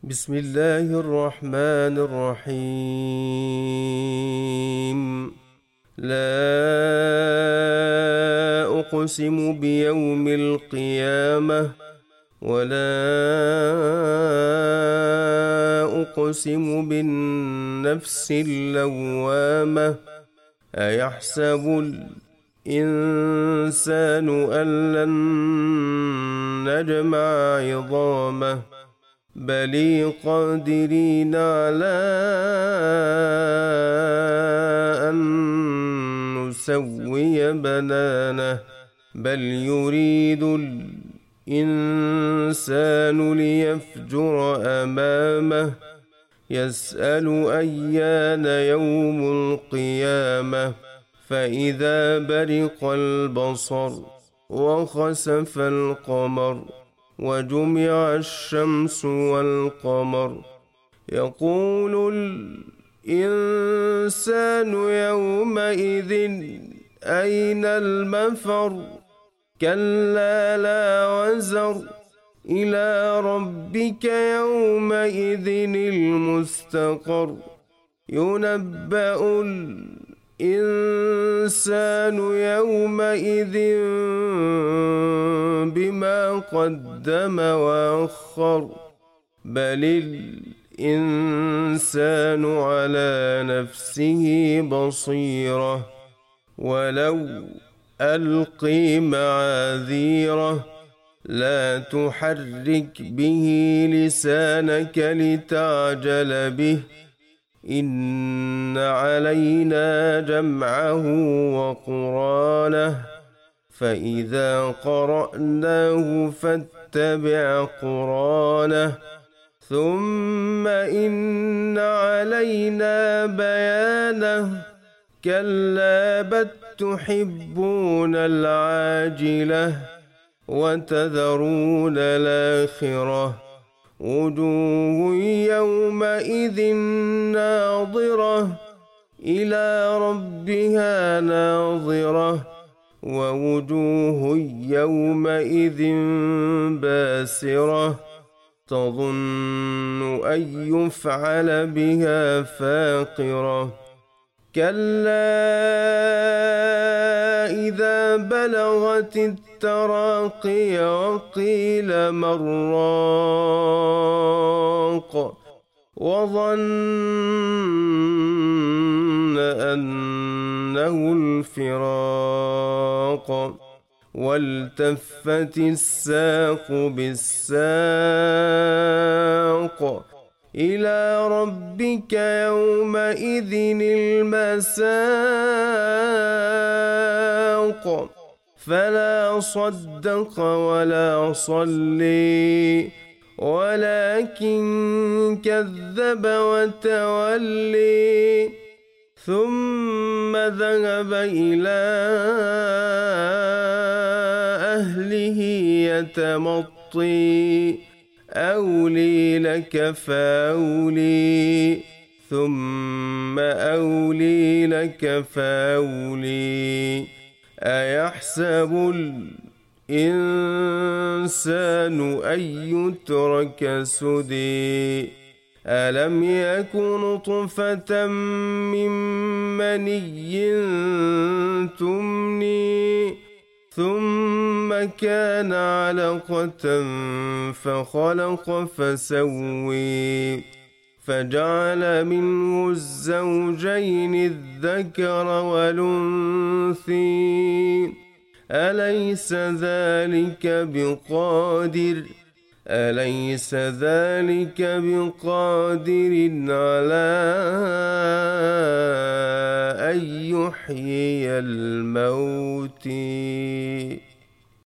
بسم الله الرحمن الرحيم. لا أقسم بيوم القيامة ولا أقسم بالنفس اللوامة. أيحسب الإنسان أن لن نجمع عظامه بل قادرين على أن نسوي بنانه بل يريد الإنسان ليفجر أمامه يسأل أيان يوم القيامة فإذا برق البصر وخسف القمر وجمع الشمس والقمر يقول الإنسان يومئذ أين المفر كلا لا وزر إلى ربك يومئذ المستقر ينبأ الإنسان يومئذ بما قدم وأخر بل الإنسان على نفسه بصيرة ولو ألقي معاذيره لا تحرك به لسانك لتعجل به إن علينا جمعه وقرآنه فإذا قرأناه فاتبع قرآنه ثم إن علينا بيانه كلا بل تحبون العاجلة وتذرون الآخرة وجوه يومئذ ناظرة إلى ربها ناظرة ووجوه يومئذ باسرة تظن أن يفعل بها فاقرة كلا إذا بلغت التراقي وقيل من راق وظن أنه الفراق والتفت الساق بالساق إلى ربك يومئذ المساق فلا صدق ولا صلي ولكن كذب وتولي ثم ذهب إلى أهله يتمطي أولي لك فأولي ثم أولي لك فأولي أيحسب الإنسان أن يترك سدي ألم يك نطفة من مني تمني ثم كان علقة فخلق فسوي فجعل منه الزوجين الذكر والأنثى أليس ذلك بقادر على أن يحيي الموتى